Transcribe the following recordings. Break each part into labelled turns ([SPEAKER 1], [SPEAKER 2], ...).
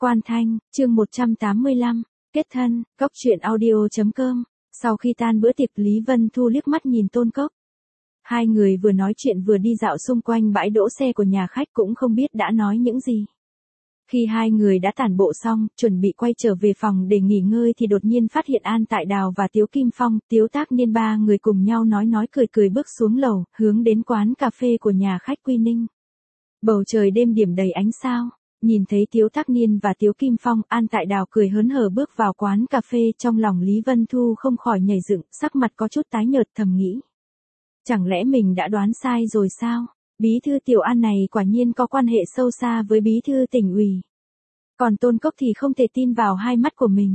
[SPEAKER 1] Quan Thanh, chương 185, kết thân, Cốc truyện audio.com. Sau khi tan bữa tiệc, Lý Vân Thu liếc mắt nhìn Tôn Cốc. Hai người vừa nói chuyện vừa đi dạo xung quanh bãi đỗ xe của nhà khách, cũng không biết đã nói những gì. Khi hai người đã tản bộ xong, chuẩn bị quay trở về phòng để nghỉ ngơi thì đột nhiên phát hiện An Tại Đào và Tiếu Kim Phong, Tiếu Tác Niên ba người cùng nhau nói cười bước xuống lầu, hướng đến quán cà phê của nhà khách Quy Ninh. Bầu trời đêm điểm đầy ánh sao. Nhìn thấy Tiếu Tác Niên và Tiếu Kim Phong, An Tại Đào cười hớn hở bước vào quán cà phê, trong lòng Lý Vân Thu không khỏi nhảy dựng, sắc mặt có chút tái nhợt, thầm nghĩ. Chẳng lẽ mình đã đoán sai rồi sao? Bí thư Tiểu An này quả nhiên có quan hệ sâu xa với bí thư tỉnh ủy. Còn Tôn Cốc thì không thể tin vào hai mắt của mình.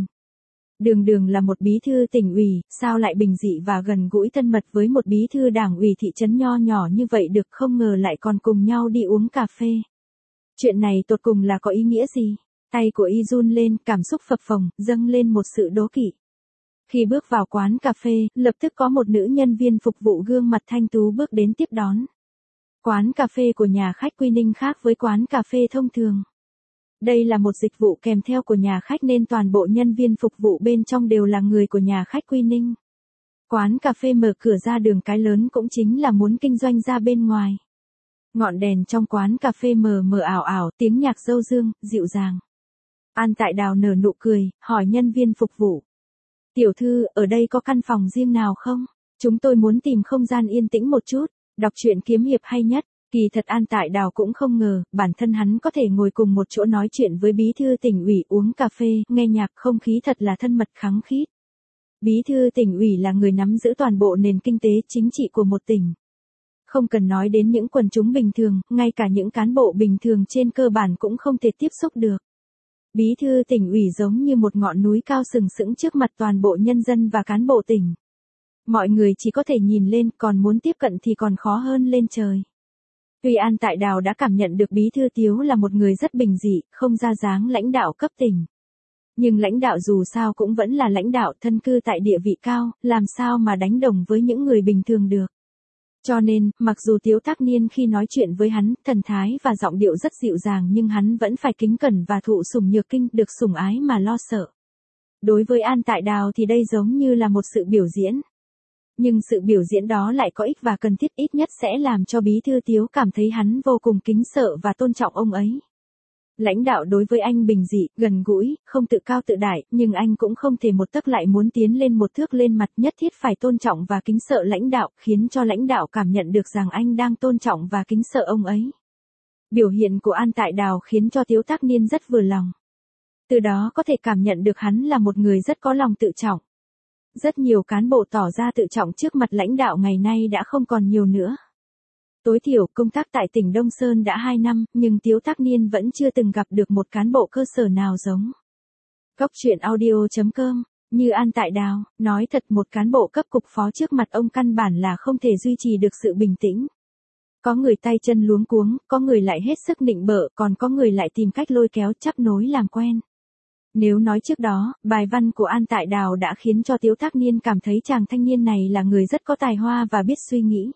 [SPEAKER 1] Đường là một bí thư tỉnh ủy, sao lại bình dị và gần gũi thân mật với một bí thư đảng ủy thị trấn nho nhỏ như vậy được, không ngờ lại còn cùng nhau đi uống cà phê. Chuyện này tột cùng là có ý nghĩa gì? Tay của y run lên, cảm xúc phập phồng, dâng lên một sự đố kỵ. Khi bước vào quán cà phê, lập tức có một nữ nhân viên phục vụ gương mặt thanh tú bước đến tiếp đón. Quán cà phê của nhà khách Quy Ninh khác với quán cà phê thông thường. Đây là một dịch vụ kèm theo của nhà khách nên toàn bộ nhân viên phục vụ bên trong đều là người của nhà khách Quy Ninh. Quán cà phê mở cửa ra đường cái lớn cũng chính là muốn kinh doanh ra bên ngoài. Ngọn đèn trong quán cà phê mờ mờ ảo ảo, tiếng nhạc râu dương, dịu dàng. An Tại Đào nở nụ cười, hỏi nhân viên phục vụ. Tiểu thư, ở đây có căn phòng riêng nào không? Chúng tôi muốn tìm không gian yên tĩnh một chút, đọc truyện kiếm hiệp hay nhất. Kỳ thật An Tại Đào cũng không ngờ, bản thân hắn có thể ngồi cùng một chỗ nói chuyện với bí thư tỉnh ủy, uống cà phê, nghe nhạc, không khí thật là thân mật khăng khít. Bí thư tỉnh ủy là người nắm giữ toàn bộ nền kinh tế chính trị của một tỉnh. Không cần nói đến những quần chúng bình thường, ngay cả những cán bộ bình thường trên cơ bản cũng không thể tiếp xúc được. Bí thư tỉnh ủy giống như một ngọn núi cao sừng sững trước mặt toàn bộ nhân dân và cán bộ tỉnh. Mọi người chỉ có thể nhìn lên, còn muốn tiếp cận thì còn khó hơn lên trời. Tuy An Tại Đào đã cảm nhận được bí thư Tiếu là một người rất bình dị, không ra dáng lãnh đạo cấp tỉnh. Nhưng lãnh đạo dù sao cũng vẫn là lãnh đạo, thân cư tại địa vị cao, làm sao mà đánh đồng với những người bình thường được. Cho nên, mặc dù Tiếu Tác Niên khi nói chuyện với hắn, thần thái và giọng điệu rất dịu dàng nhưng hắn vẫn phải kính cẩn và thụ sủng nhược kinh, được sủng ái mà lo sợ. Đối với An Tại Đào thì đây giống như là một sự biểu diễn. Nhưng sự biểu diễn đó lại có ích và cần thiết, ít nhất sẽ làm cho bí thư Tiếu cảm thấy hắn vô cùng kính sợ và tôn trọng ông ấy. Lãnh đạo đối với anh bình dị, gần gũi, không tự cao tự đại, nhưng anh cũng không thể một tấc lại muốn tiến lên một thước lên mặt, nhất thiết phải tôn trọng và kính sợ lãnh đạo, khiến cho lãnh đạo cảm nhận được rằng anh đang tôn trọng và kính sợ ông ấy. Biểu hiện của An Tại Đào khiến cho Tiếu Tác Niên rất vừa lòng. Từ đó có thể cảm nhận được hắn là một người rất có lòng tự trọng. Rất nhiều cán bộ tỏ ra tự trọng trước mặt lãnh đạo ngày nay đã không còn nhiều nữa. Tối thiểu công tác tại tỉnh Đông Sơn đã 2 năm, nhưng Tiếu Tác Niên vẫn chưa từng gặp được một cán bộ cơ sở nào giống. Cốc truyện audio.com, như An Tại Đào, nói thật một cán bộ cấp cục phó trước mặt ông căn bản là không thể duy trì được sự bình tĩnh. Có người tay chân luống cuống, có người lại hết sức nịnh bợ, còn có người lại tìm cách lôi kéo chấp nối làm quen. Nếu nói trước đó, bài văn của An Tại Đào đã khiến cho Tiếu Tác Niên cảm thấy chàng thanh niên này là người rất có tài hoa và biết suy nghĩ.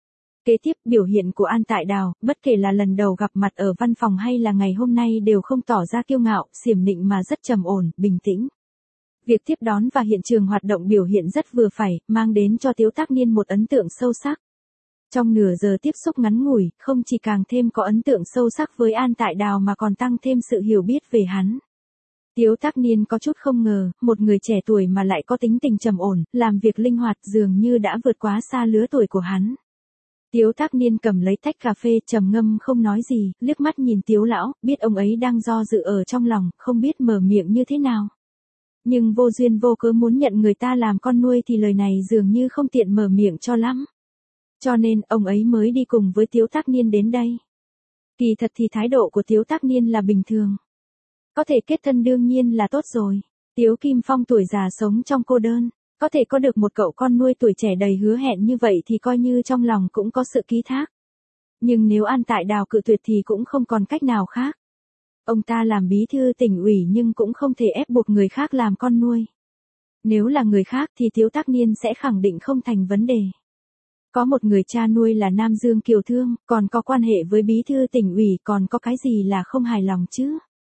[SPEAKER 1] Kế tiếp, biểu hiện của An Tại Đào, bất kể là lần đầu gặp mặt ở văn phòng hay là ngày hôm nay đều không tỏ ra kiêu ngạo, xiểm nịnh mà rất trầm ổn, bình tĩnh. Việc tiếp đón và hiện trường hoạt động biểu hiện rất vừa phải, mang đến cho Tiếu Tác Niên một ấn tượng sâu sắc. Trong nửa giờ tiếp xúc ngắn ngủi, không chỉ càng thêm có ấn tượng sâu sắc với An Tại Đào mà còn tăng thêm sự hiểu biết về hắn. Tiếu Tác Niên có chút không ngờ, một người trẻ tuổi mà lại có tính tình trầm ổn, làm việc linh hoạt dường như đã vượt quá xa lứa tuổi của hắn. Tiếu Tác Niên cầm lấy tách cà phê, trầm ngâm không nói gì, liếc mắt nhìn Tiếu lão, biết ông ấy đang do dự ở trong lòng, không biết mở miệng như thế nào. Nhưng vô duyên vô cớ muốn nhận người ta làm con nuôi thì lời này dường như không tiện mở miệng cho lắm. Cho nên, ông ấy mới đi cùng với Tiếu Tác Niên đến đây. Kỳ thật thì thái độ của Tiếu Tác Niên là bình thường. Có thể kết thân đương nhiên là tốt rồi. Tiếu Kim Phong tuổi già sống trong cô đơn. Có thể có được một cậu con nuôi tuổi trẻ đầy hứa hẹn như vậy thì coi như trong lòng cũng có sự ký thác. Nhưng nếu An Tại Đào cự tuyệt thì cũng không còn cách nào khác. Ông ta làm bí thư tỉnh ủy nhưng cũng không thể ép buộc người khác làm con nuôi. Nếu là người khác thì Tiếu Tác Niên sẽ khẳng định không thành vấn đề. Có một người cha nuôi là Nam Dương Kiều Thương, còn có quan hệ với bí thư tỉnh ủy, còn có cái gì là không hài lòng chứ?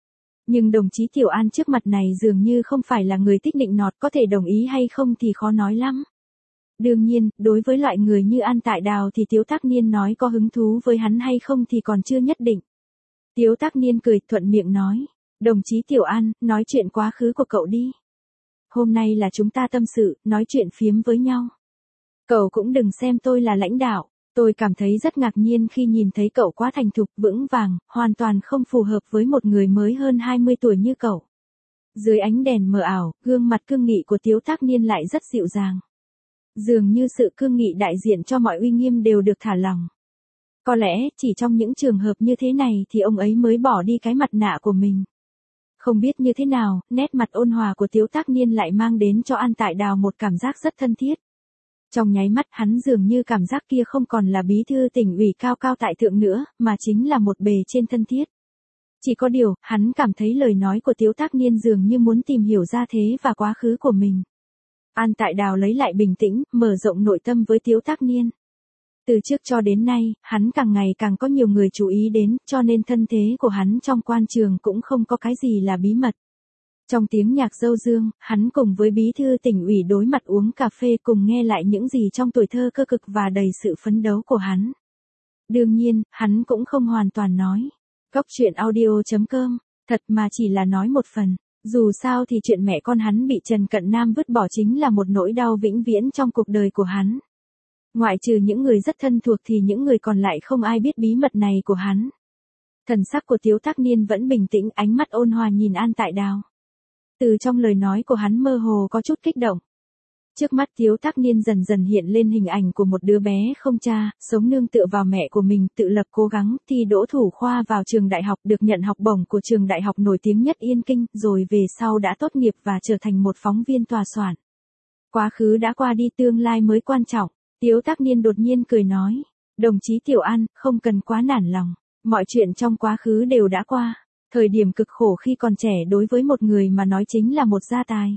[SPEAKER 1] Nhưng đồng chí Tiểu An trước mặt này dường như không phải là người thích nịnh nọt, có thể đồng ý hay không thì khó nói lắm. Đương nhiên, đối với loại người như An Tại Đào thì Tiếu Tác Niên nói có hứng thú với hắn hay không thì còn chưa nhất định. Tiếu Tác Niên cười thuận miệng nói, đồng chí Tiểu An, nói chuyện quá khứ của cậu đi. Hôm nay là chúng ta tâm sự, nói chuyện phiếm với nhau. Cậu cũng đừng xem tôi là lãnh đạo, tôi cảm thấy rất ngạc nhiên khi nhìn thấy cậu quá thành thục, vững vàng, hoàn toàn không phù hợp với một người mới hơn 20 tuổi như cậu. Dưới ánh đèn mờ ảo, gương mặt cương nghị của Tiếu Tác Niên lại rất dịu dàng. Dường như sự cương nghị đại diện cho mọi uy nghiêm đều được thả lỏng. Có lẽ, chỉ trong những trường hợp như thế này thì ông ấy mới bỏ đi cái mặt nạ của mình. Không biết như thế nào, nét mặt ôn hòa của Tiếu Tác Niên lại mang đến cho An Tại Đào một cảm giác rất thân thiết. Trong nháy mắt hắn dường như cảm giác kia không còn là bí thư tỉnh ủy cao cao tại thượng nữa, mà chính là một bề trên thân thiết. Chỉ có điều, hắn cảm thấy lời nói của Tiếu Tác Niên dường như muốn tìm hiểu ra thế và quá khứ của mình. An Tại Đào lấy lại bình tĩnh, mở rộng nội tâm với Tiếu Tác Niên. Từ trước cho đến nay, hắn càng ngày càng có nhiều người chú ý đến, cho nên thân thế của hắn trong quan trường cũng không có cái gì là bí mật. Trong tiếng nhạc râu dương, hắn cùng với bí thư tỉnh ủy đối mặt uống cà phê cùng nghe lại những gì trong tuổi thơ cơ cực và đầy sự phấn đấu của hắn. Đương nhiên, hắn cũng không hoàn toàn nói. Cóc truyện audio.com, thật mà chỉ là nói một phần. Dù sao thì chuyện mẹ con hắn bị Trần Cận Nam vứt bỏ chính là một nỗi đau vĩnh viễn trong cuộc đời của hắn. Ngoại trừ những người rất thân thuộc thì những người còn lại không ai biết bí mật này của hắn. Thần sắc của Tiếu Tác Niên vẫn bình tĩnh, ánh mắt ôn hòa nhìn An Tại Đào. Từ trong lời nói của hắn mơ hồ có chút kích động. Trước mắt Tiếu Tác Niên dần dần hiện lên hình ảnh của một đứa bé không cha, sống nương tựa vào mẹ của mình, tự lập cố gắng, thi đỗ thủ khoa vào trường đại học, được nhận học bổng của trường đại học nổi tiếng nhất Yên Kinh, rồi về sau đã tốt nghiệp và trở thành một phóng viên tòa soạn. Quá khứ đã qua đi, tương lai mới quan trọng. Tiếu Tác Niên đột nhiên cười nói, đồng chí Tiểu An, không cần quá nản lòng, mọi chuyện trong quá khứ đều đã qua. Thời điểm cực khổ khi còn trẻ đối với một người mà nói chính là một gia tài.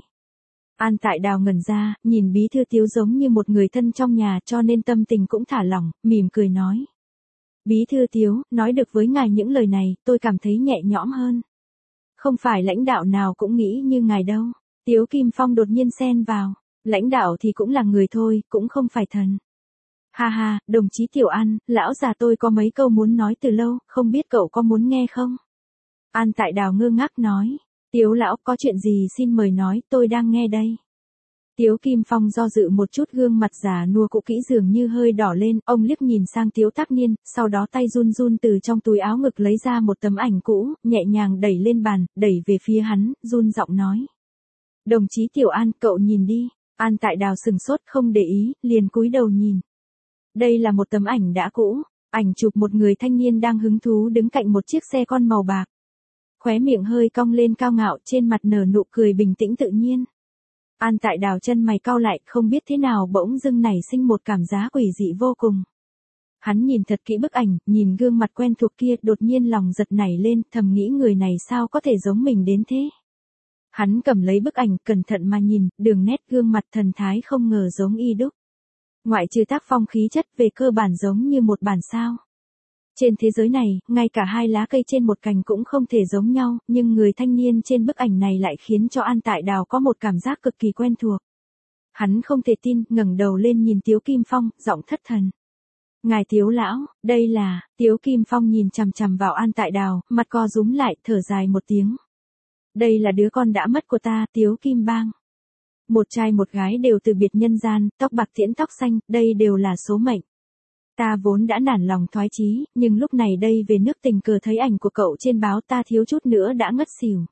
[SPEAKER 1] An Tại Đào ngẩn ra, nhìn bí thư Tiếu giống như một người thân trong nhà cho nên tâm tình cũng thả lỏng, mỉm cười nói. Bí thư Tiếu, nói được với ngài những lời này, tôi cảm thấy nhẹ nhõm hơn. Không phải lãnh đạo nào cũng nghĩ như ngài đâu. Tiếu Kim Phong đột nhiên xen vào. Lãnh đạo thì cũng là người thôi, cũng không phải thần. Ha ha, đồng chí Tiểu An, lão già tôi có mấy câu muốn nói từ lâu, không biết cậu có muốn nghe không? An Tại Đào ngơ ngác nói. Tiếu lão, có chuyện gì xin mời nói, tôi đang nghe đây. Tiếu Kim Phong do dự một chút, gương mặt già nua cũ kỹ dường như hơi đỏ lên, ông liếc nhìn sang Tiếu Tác Niên, sau đó tay run run từ trong túi áo ngực lấy ra một tấm ảnh cũ, nhẹ nhàng đẩy lên bàn, đẩy về phía hắn, run giọng nói. Đồng chí Tiểu An, cậu nhìn đi. An Tại Đào sừng sốt không để ý, liền cúi đầu nhìn. Đây là một tấm ảnh đã cũ, ảnh chụp một người thanh niên đang hứng thú đứng cạnh một chiếc xe con màu bạc. Khóe miệng hơi cong lên cao ngạo, trên mặt nở nụ cười bình tĩnh tự nhiên. An Tại Đào chân mày cau lại, không biết thế nào bỗng dưng nảy sinh một cảm giác quỷ dị vô cùng. Hắn nhìn thật kỹ bức ảnh, nhìn gương mặt quen thuộc kia, đột nhiên lòng giật nảy lên, thầm nghĩ người này sao có thể giống mình đến thế. Hắn cầm lấy bức ảnh, cẩn thận mà nhìn, đường nét gương mặt thần thái không ngờ giống y đúc. Ngoại trừ tác phong khí chất, về cơ bản giống như một bản sao. Trên thế giới này, ngay cả hai lá cây trên một cành cũng không thể giống nhau, nhưng người thanh niên trên bức ảnh này lại khiến cho An Tại Đào có một cảm giác cực kỳ quen thuộc. Hắn không thể tin, ngẩng đầu lên nhìn Tiếu Kim Phong, giọng thất thần. Ngài Tiếu lão, đây là, Tiếu Kim Phong nhìn chằm chằm vào An Tại Đào, mặt co rúm lại, thở dài một tiếng. Đây là đứa con đã mất của ta, Tiếu Kim Bang. Một trai một gái đều từ biệt nhân gian, tóc bạc tiễn tóc xanh, đây đều là số mệnh. Ta vốn đã nản lòng thoái chí, nhưng lúc này đây về nước tình cờ thấy ảnh của cậu trên báo, ta thiếu chút nữa đã ngất xỉu.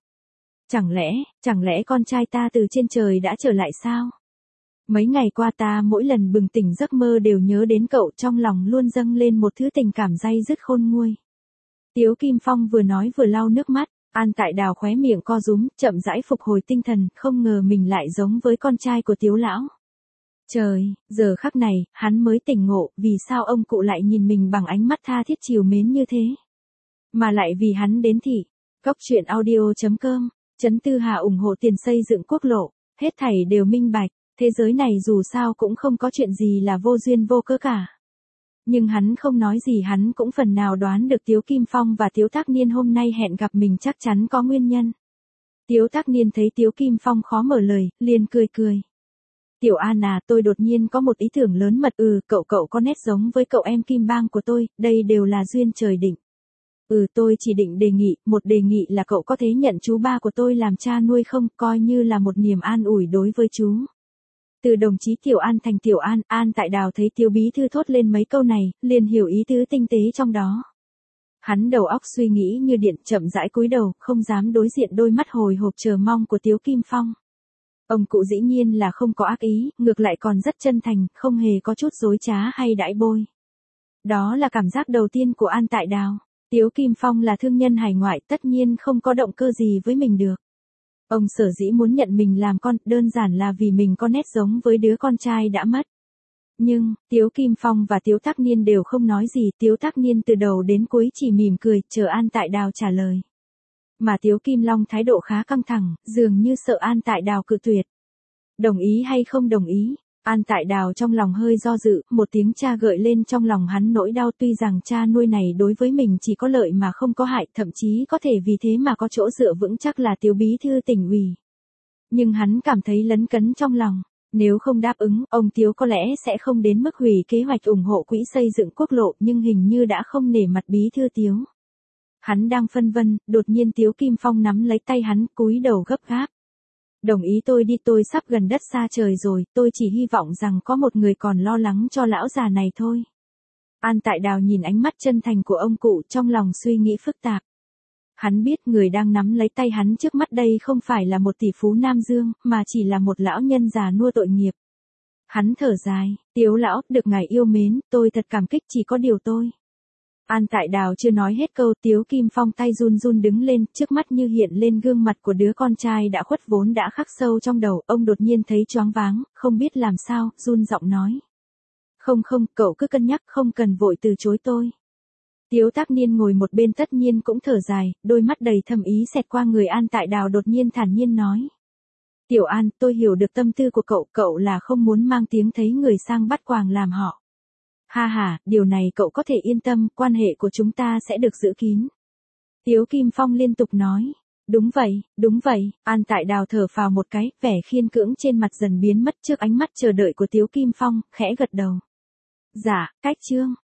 [SPEAKER 1] Chẳng lẽ con trai ta từ trên trời đã trở lại sao? Mấy ngày qua ta mỗi lần bừng tỉnh giấc mơ đều nhớ đến cậu, trong lòng luôn dâng lên một thứ tình cảm day dứt khôn nguôi. Tiếu Kim Phong vừa nói vừa lau nước mắt. An Tại Đào khóe miệng co rúm, chậm rãi phục hồi tinh thần, không ngờ mình lại giống với con trai của Tiếu lão. Trời, giờ khắc này, hắn mới tỉnh ngộ, vì sao ông cụ lại nhìn mình bằng ánh mắt tha thiết trìu mến như thế. Mà lại vì hắn đến thị. Cóc truyện audio.com, Trấn Tư Hà ủng hộ tiền xây dựng quốc lộ, hết thảy đều minh bạch, thế giới này dù sao cũng không có chuyện gì là vô duyên vô cớ cả. Nhưng hắn không nói gì, hắn cũng phần nào đoán được Tiếu Kim Phong và Tiếu Thác Niên hôm nay hẹn gặp mình chắc chắn có nguyên nhân. Tiếu Thác Niên thấy Tiếu Kim Phong khó mở lời, liền cười cười. Tiểu An à, tôi đột nhiên có một ý tưởng lớn mật. Cậu có nét giống với cậu em Kim Bang của tôi, đây đều là duyên trời định. Tôi chỉ định đề nghị là cậu có thể nhận chú ba của tôi làm cha nuôi không, coi như là một niềm an ủi đối với chú. Từ đồng chí Tiểu An thành Tiểu An, An Tại Đào thấy Tiếu bí thư thốt lên mấy câu này, liền hiểu ý tứ tinh tế trong đó. Hắn đầu óc suy nghĩ như điện, chậm rãi cúi đầu, không dám đối diện đôi mắt hồi hộp chờ mong của Tiếu Kim Phong. Ông cụ dĩ nhiên là không có ác ý, ngược lại còn rất chân thành, không hề có chút dối trá hay đãi bôi. Đó là cảm giác đầu tiên của An Tại Đào. Tiếu Kim Phong là thương nhân hải ngoại, tất nhiên không có động cơ gì với mình được. Ông sở dĩ muốn nhận mình làm con, đơn giản là vì mình có nét giống với đứa con trai đã mất. Nhưng, Tiếu Kim Phong và Tiếu Thác Niên đều không nói gì, Tiếu Thác Niên từ đầu đến cuối chỉ mỉm cười, chờ An Tại Đào trả lời. Mà Tiếu Kim Long thái độ khá căng thẳng, dường như sợ An Tại Đào cự tuyệt. Đồng ý hay không đồng ý? An Tại Đào trong lòng hơi do dự, một tiếng cha gợi lên trong lòng hắn nỗi đau, tuy rằng cha nuôi này đối với mình chỉ có lợi mà không có hại, thậm chí có thể vì thế mà có chỗ dựa vững chắc là Tiếu bí thư tỉnh ủy. Nhưng hắn cảm thấy lấn cấn trong lòng, nếu không đáp ứng, ông Tiếu có lẽ sẽ không đến mức hủy kế hoạch ủng hộ quỹ xây dựng quốc lộ, nhưng hình như đã không nể mặt bí thư Tiếu. Hắn đang phân vân, đột nhiên Tiếu Kim Phong nắm lấy tay hắn, cúi đầu gấp gáp. Đồng ý tôi đi, tôi sắp gần đất xa trời rồi, tôi chỉ hy vọng rằng có một người còn lo lắng cho lão già này thôi. An Tại Đào nhìn ánh mắt chân thành của ông cụ, trong lòng suy nghĩ phức tạp. Hắn biết người đang nắm lấy tay hắn trước mắt đây không phải là một tỷ phú Nam Dương, mà chỉ là một lão nhân già nua tội nghiệp. Hắn thở dài, Tiếu lão, được ngài yêu mến, tôi thật cảm kích, chỉ có điều tôi. An Tại Đào chưa nói hết câu, Tiếu Kim Phong tay run run đứng lên, trước mắt như hiện lên gương mặt của đứa con trai đã khuất vốn đã khắc sâu trong đầu, ông đột nhiên thấy choáng váng, không biết làm sao, run giọng nói. Không, cậu cứ cân nhắc, không cần vội từ chối tôi. Tiếu Thác Niên ngồi một bên tất nhiên cũng thở dài, đôi mắt đầy thâm ý xẹt qua người An Tại Đào, đột nhiên thản nhiên nói. Tiểu An, tôi hiểu được tâm tư của cậu là không muốn mang tiếng thấy người sang bắt quàng làm họ. Ha, điều này cậu có thể yên tâm, quan hệ của chúng ta sẽ được giữ kín. Tiếu Kim Phong liên tục nói. Đúng vậy, An Tại Đào thở phào một cái, vẻ khiên cưỡng trên mặt dần biến mất trước ánh mắt chờ đợi của Tiếu Kim Phong, khẽ gật đầu. Dạ, cách chương.